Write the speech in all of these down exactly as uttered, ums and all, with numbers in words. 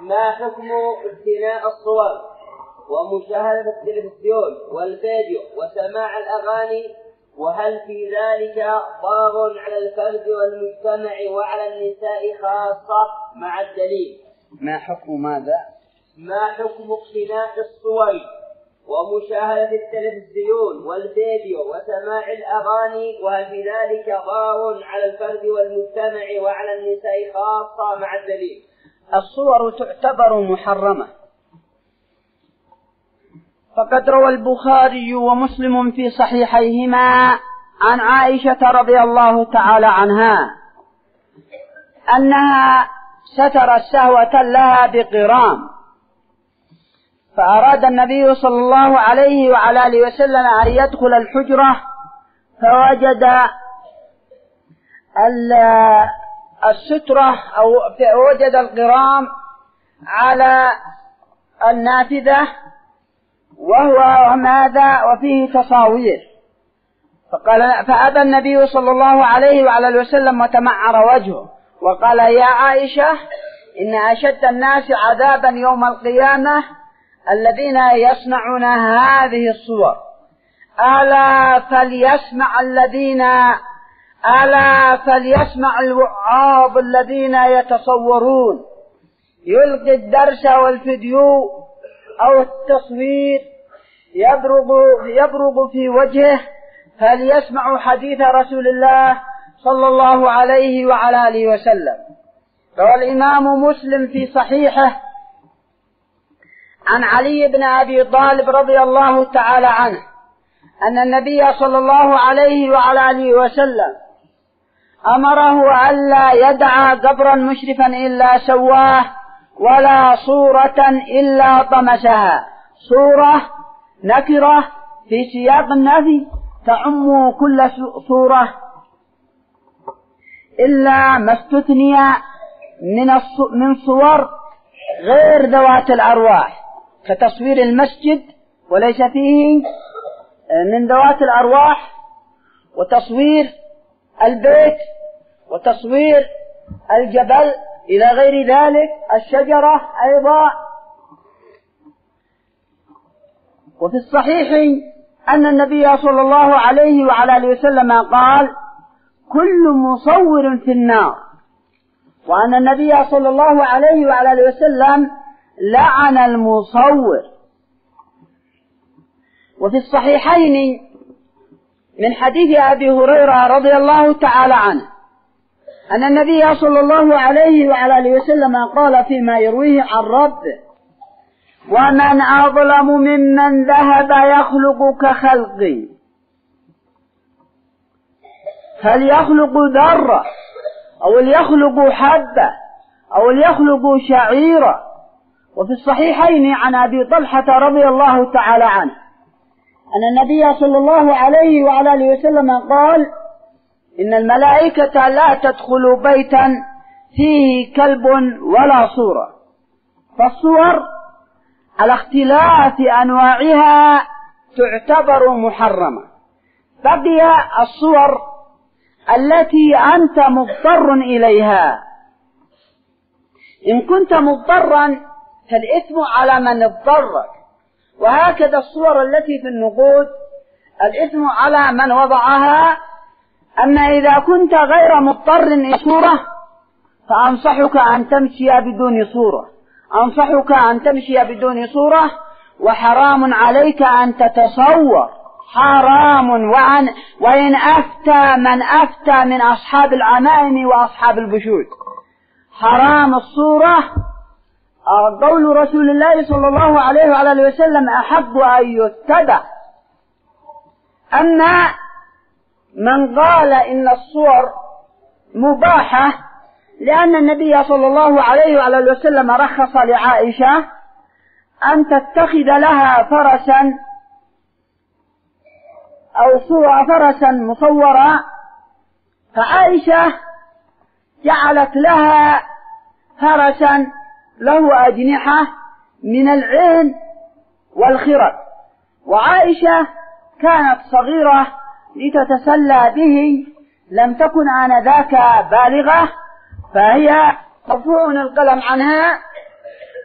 ما حكم اقتناء الصور ومشاهدة التلفزيون والفيديو وسماع الأغاني، وهل في ذلك ضرر على الفرد والمجتمع وعلى النساء خاصة مع الدليل؟ ما حكم ماذا؟ ما حكم اقتناء الصور ومشاهدة التلفزيون والفيديو وسماع الأغاني، وهل في ذلك ضرر على الفرد والمجتمع وعلى النساء خاصة مع الدليل؟ الصور تعتبر محرمة، فقد روى البخاري ومسلم في صحيحيهما عن عائشة رضي الله تعالى عنها أنها سترت سهوة لها بقرام، فأراد النبي صلى الله عليه وعلى آله وسلم أن يدخل الحجرة، فوجد السترة أو وجد القرام على النافذة وهو ماذا وفيه تصاوير، فقال فأبى النبي صلى الله عليه وعلى آله وسلم وتمعر وجهه وقال: يا عائشة، إن أشد الناس عذابا يوم القيامة الذين يصنعون هذه الصور، ألا فليسمع الذين ألا فليسمع الوعاظ الذين يتصورون، يلقي الدرس والفيديو أو التصوير يبرق يبرق في وجهه، فليسمعوا حديث رسول الله صلى الله عليه وعلى آله وسلم. روى الإمام مسلم في صحيحه عن علي بن أبي طالب رضي الله تعالى عنه أن النبي صلى الله عليه وعلى آله وسلم أمره ألا يدع قبرا مشرفا إلا سواه، ولا صورة إلا طمسها. صورة نكرة في سياق النفي تعم كل صورة إلا ما استثني من صور غير ذوات الأرواح، كتصوير المسجد وليس فيه من ذوات الأرواح، وتصوير البيت، وتصوير الجبل إلى غير ذلك، الشجرة أيضا. وفي الصحيح أن النبي صلى الله عليه وعلى آله وسلم قال: كل مصور في النار، وأن النبي صلى الله عليه وعلى آله وسلم لعن المصور. وفي الصحيحين من حديث أبي هريرة رضي الله تعالى عنه أن النبي صلى الله عليه وعلى آله وسلم قال فيما يرويه عن ربه: ومن أظلم ممن ذهب يخلق كخلقي، فليخلق ذرة أو ليخلق حبة أو ليخلق شعيرة. وفي الصحيحين عن أبي طلحة رضي الله تعالى عنه أن النبي صلى الله عليه وعلى آله وسلم قال: إن الملائكة لا تدخل بيتا فيه كلب ولا صورة. فالصور على اختلاف أنواعها تعتبر محرمة. بقي الصور التي أنت مضطر إليها، إن كنت مضطرا فالإثم على من اضطرك، وهكذا الصور التي في النقود الإثم على من وضعها. أما إذا كنت غير مضطر إلى صورة فأنصحك أن تمشي بدون صورة، أنصحك أن تمشي بدون صورة، وحرام عليك أن تتصور، حرام. وعن وإن أفتى من أفتى من أصحاب العمائم وأصحاب البشود، حرام الصورة. قول رسول الله صلى الله عليه وعلى آله وسلم: أحب أن يتبع. أما من قال إن الصور مباحة، لأن النبي صلى الله عليه وعلى آله وسلم رخص لعائشة أن تتخذ لها فرسا أو صورة فرسا مصورة، فعائشة جعلت لها فرسا له أجنحة من العين والخرد، وعائشة كانت صغيرة لتتسلى به، لم تكن آنذاك بالغة، فهي مرفوع القلم عنها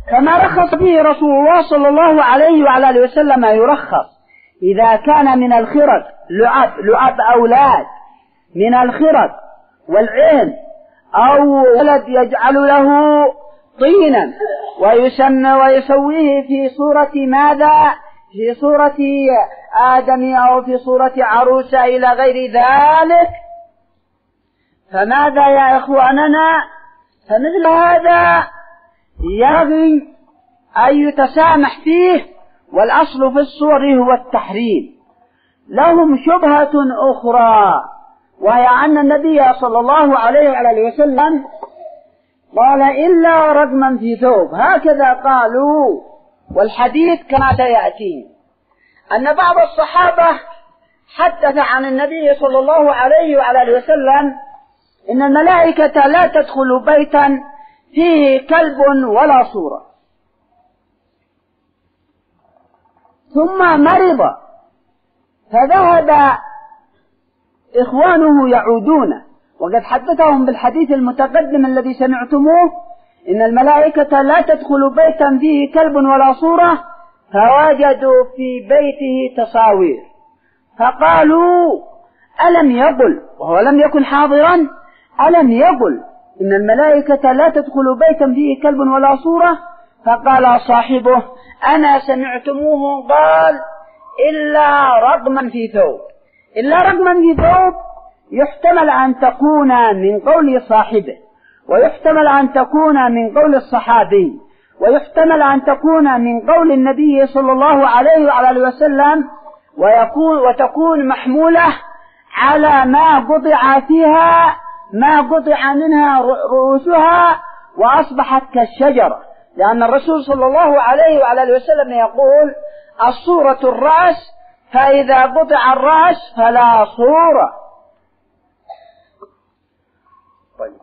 كما رخص به رسول الله صلى الله عليه وعلى آله وسلم يرخص إذا كان من الخرق لعب لعب أولاد من الخرق والعين أو ولد يجعل له طينا ويسمى ويسويه في صورة ماذا؟ في صورة آدم أو في صورة عروسة إلى غير ذلك، فماذا يا إخواننا؟ فمثل هذا ينبغي أن يتسامح فيه، والأصل في الصور هو التحريم. لهم شبهة أخرى، وهي أن النبي صلى الله عليه وعلى وسلم قال إلا رجما في ثوب، هكذا قالوا، والحديث كما سيأتي أن بعض الصحابة حدث عن النبي صلى الله عليه وعلى وسلم إن الملائكة لا تدخل بيتا فيه كلب ولا صورة، ثم مرض فذهب إخوانه يعودون، وقد حدثهم بالحديث المتقدم الذي سمعتموه إن الملائكة لا تدخل بيتا فيه كلب ولا صورة، فوجدوا في بيته تصاوير، فقالوا ألم يقل، وهو لم يكن حاضرا، ألم يقل إن الملائكة لا تدخل بيتا فيه كلب ولا صورة؟ فقال صاحبه أنا سمعتموه قال إلا رقما في ثوب. إلا رقما في ثوب يحتمل أن تكون من قول صاحبه، ويحتمل أن تكون من قول الصحابي، ويحتمل أن تكون من قول النبي صلى الله عليه وعلى وسلم، ويكون وتكون محمولة على ما قطع فيها ما قطع منها رؤوسها وأصبحت كالشجرة، لأن الرسول صلى الله عليه وعلى وسلم يقول الصورة الرأس، فإذا قطع الرأس فلا صورة. طيب.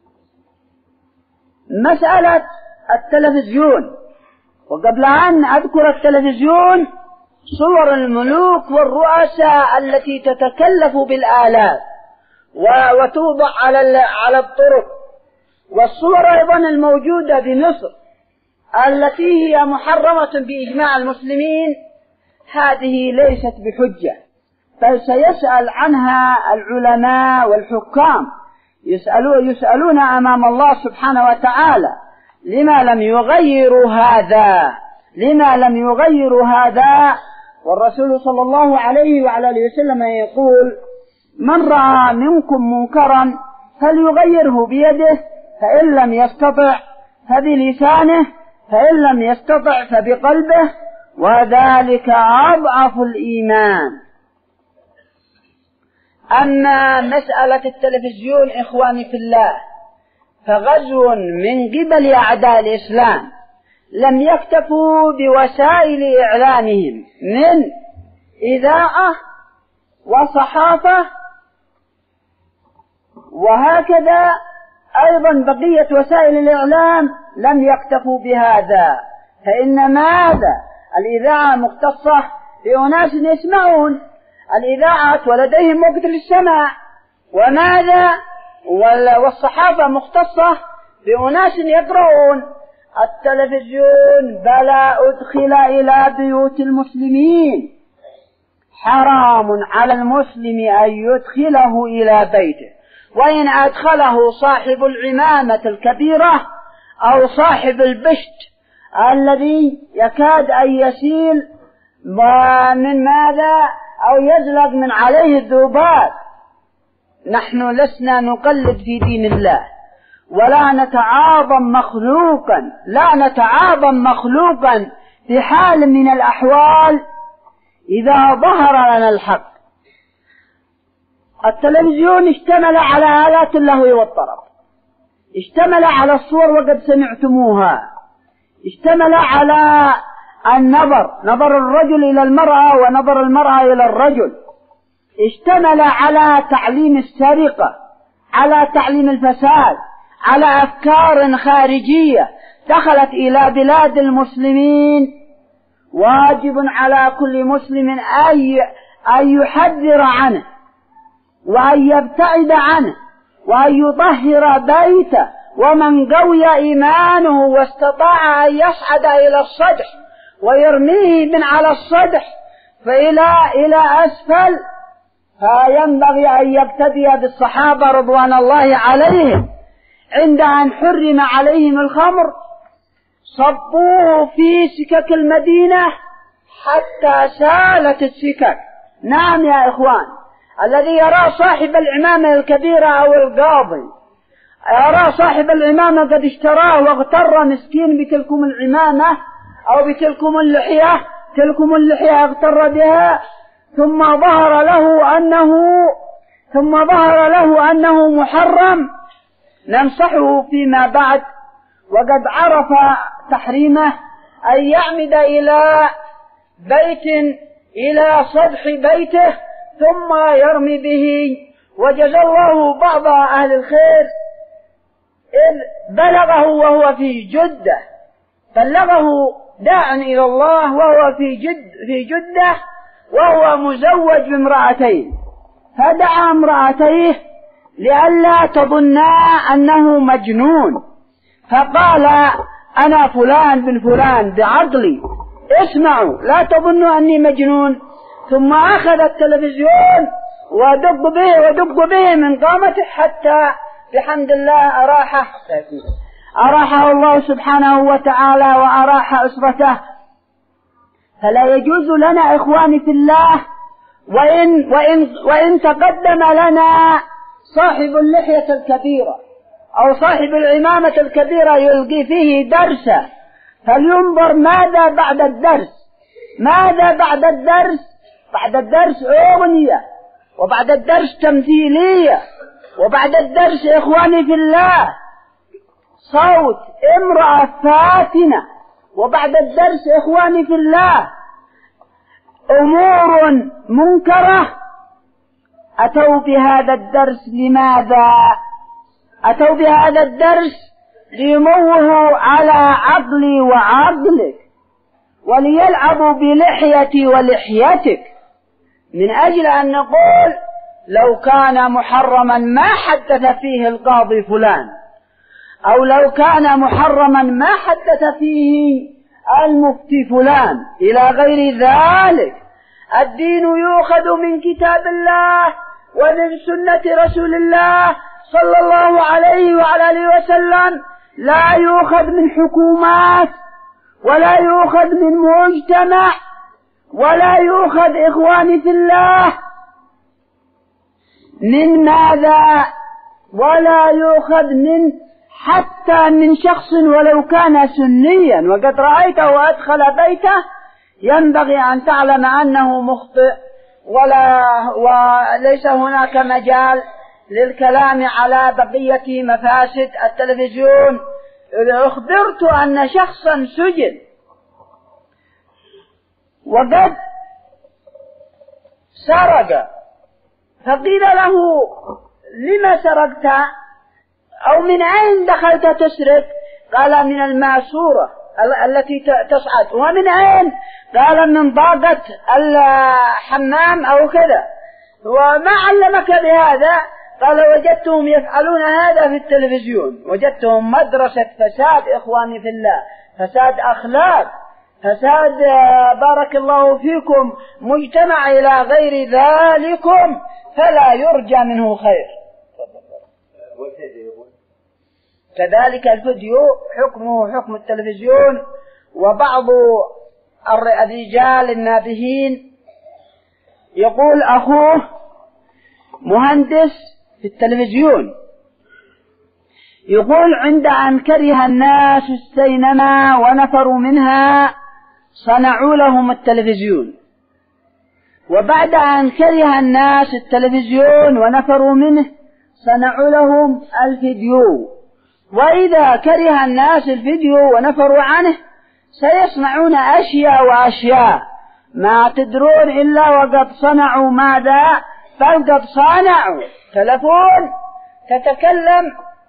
مسألة التلفزيون، وقبل أن أذكر التلفزيون صور الملوك والرؤساء التي تتكلف بالآلاف وتوضع على على الطرق، والصور أيضا الموجودة بمصر التي هي محرمة بإجماع المسلمين، هذه ليست بحجة، بل سيسأل عنها العلماء والحكام، يسألون, يسألون أمام الله سبحانه وتعالى لما لم يغيروا هذا لما لم يغيروا هذا والرسول صلى الله عليه وعلى آله وسلم يقول من رأى منكم منكرا فليغيره بيده، فإن لم يستطع فبلسانه، فإن لم يستطع فبقلبه، وذلك أضعف الإيمان. أما مسألة التلفزيون إخواني في الله فغزو من قبل أعداء الإسلام، لم يكتفوا بوسائل إعلامهم من إذاعة وصحافة، وهكذا أيضا بقية وسائل الإعلام لم يكتفوا بهذا، فإن ماذا؟ الإذاعة مختصة بأناس يسمعون، الإذاعة ولديهم وقت للسماع، وماذا؟ والصحافة مختصة بأناس يقرؤون. التلفزيون بلا أدخل إلى بيوت المسلمين، حرام على المسلم أن يدخله إلى بيته، وإن أدخله صاحب العمامة الكبيرة أو صاحب البشت الذي يكاد أن يسيل من ماذا أو يزلق من عليه الذباب، نحن لسنا نقلد في دين الله، ولا نتعاظم مخلوقا لا نتعاظم مخلوقا في حال من الأحوال إذا ظهر لنا الحق. التلفزيون اشتمل على آلات اللهو والطرب، اشتمل على الصور وقد سمعتموها، اشتمل على النظر، نظر الرجل إلى المرأة ونظر المرأة إلى الرجل، اشتمل على تعليم السرقة، على تعليم الفساد، على أفكار خارجية دخلت إلى بلاد المسلمين. واجب على كل مسلم أن يحذر عنه وأن يبتعد عنه وأن يطهر بيته ومن قوي إيمانه واستطاع أن يصعد إلى السطح ويرميه من على السطح فإلى إلى أسفل، فينبغي أن يقتدي بالصحابة رضوان الله عليهم عند أن حرم عليهم الخمر صبوه في سكك المدينة حتى سالت السكك. نعم يا إخوان، الذي يرى صاحب العمامة الكبيرة أو القاضي يرى صاحب العمامة قد اشتراه واغتر مسكين بتلكم العمامة أو بتلكم اللحية، تلكم اللحية اغتر بها، ثم ظهر له أنه ثم ظهر له أنه محرم، ننصحه فيما بعد وقد عرف تحريمه أن يعمد إلى بيت إلى سطح بيته ثم يرمي به. وجزى الله بعض أهل الخير إذ بلغه وهو في جدة، بلغه داع إلى الله وهو في جد في جدة وهو مزوج بامرأتين، فدعا امرأتيه لئلا تظنا أنه مجنون، فقال أنا فلان بن فلان بعقلي، اسمعوا لا تظنوا أني مجنون. ثم أخذ التلفزيون ودق به ودق به من قامته حتى بحمد الله أراحه أراحه الله سبحانه وتعالى وأراح أسرته. فلا يجوز لنا إخواني في الله وإن, وإن, وإن تقدم لنا صاحب اللحية الكبيرة أو صاحب العمامة الكبيرة يلقي فيه درسا، فلينظر ماذا بعد الدرس. ماذا بعد الدرس؟ بعد الدرس أغنية، وبعد الدرس تمثيلية، وبعد الدرس إخواني في الله صوت امرأة فاتنة، وبعد الدرس إخواني في الله أمور منكرة. أتوا بهذا الدرس لماذا؟ أتوا بهذا الدرس ليموهوا على عقلي وعقلك وليلعبوا بلحيتي ولحيتك، من أجل أن نقول لو كان محرما ما حدث فيه القاضي فلان، أو لو كان محرما ما حدث فيه المفتي فلان إلى غير ذلك. الدين يؤخذ من كتاب الله ومن سنة رسول الله صلى الله عليه وعلى آله وسلم، لا يؤخذ من حكومات ولا يؤخذ من مجتمع ولا يؤخذ إخواني في الله من ماذا؟ ولا يؤخذ من حتى من شخص ولو كان سنيا وقد رأيته أدخل بيته، ينبغي أن تعلم أنه مخطئ ولا وليس هناك مجال للكلام على بقية مفاسد التلفزيون. أخبرت أن شخصا سجن وقد سرق، فقيل له لما سرقت أو من أين دخلت تسرق؟ قال من الماسورة التي تصعد. ومن أين؟ قال من ضاقة الحمام أو كذا. وما علمك بهذا؟ قال وجدتهم يفعلون هذا في التلفزيون، وجدتهم مدرسة فساد إخواني في الله، فساد أخلاق، فساد بارك الله فيكم مجتمع إلى غير ذلكم، فلا يرجى منه خير. كذلك الفيديو حكمه حكم التلفزيون. وبعض الرجال النابهين يقول أخوه مهندس في التلفزيون، يقول عند أن كره الناس السينما ونفروا منها صنعوا لهم التلفزيون، وبعد أن كره الناس التلفزيون ونفروا منه صنعوا لهم الفيديو، وإذا كره الناس الفيديو ونفروا عنه سيصنعون أشياء وأشياء ما تدرون إلا وقد صنعوا ماذا؟ بل قد صنعوا تلفون تتكلم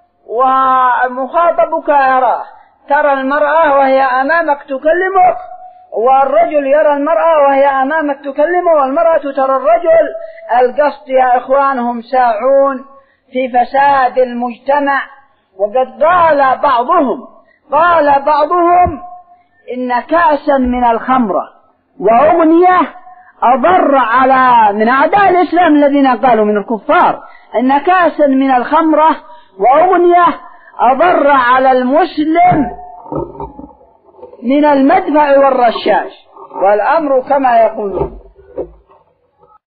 ومخاطبك يراه، ترى المرأة وهي أمامك تكلمك، والرجل يرى المرأة وهي أمامك تكلمه، والمرأة ترى الرجل. القصد يا إخوانهم ساعون في فساد المجتمع وقد قال بعضهم قال بعضهم إن كأسا من الخمرة وأغنية أضر على من أعداء الإسلام الذين قالوا من الكفار إن كأسا من الخمرة وأغنية أضر على المسلم من المدفع والرشاش، والأمر كما يقولون.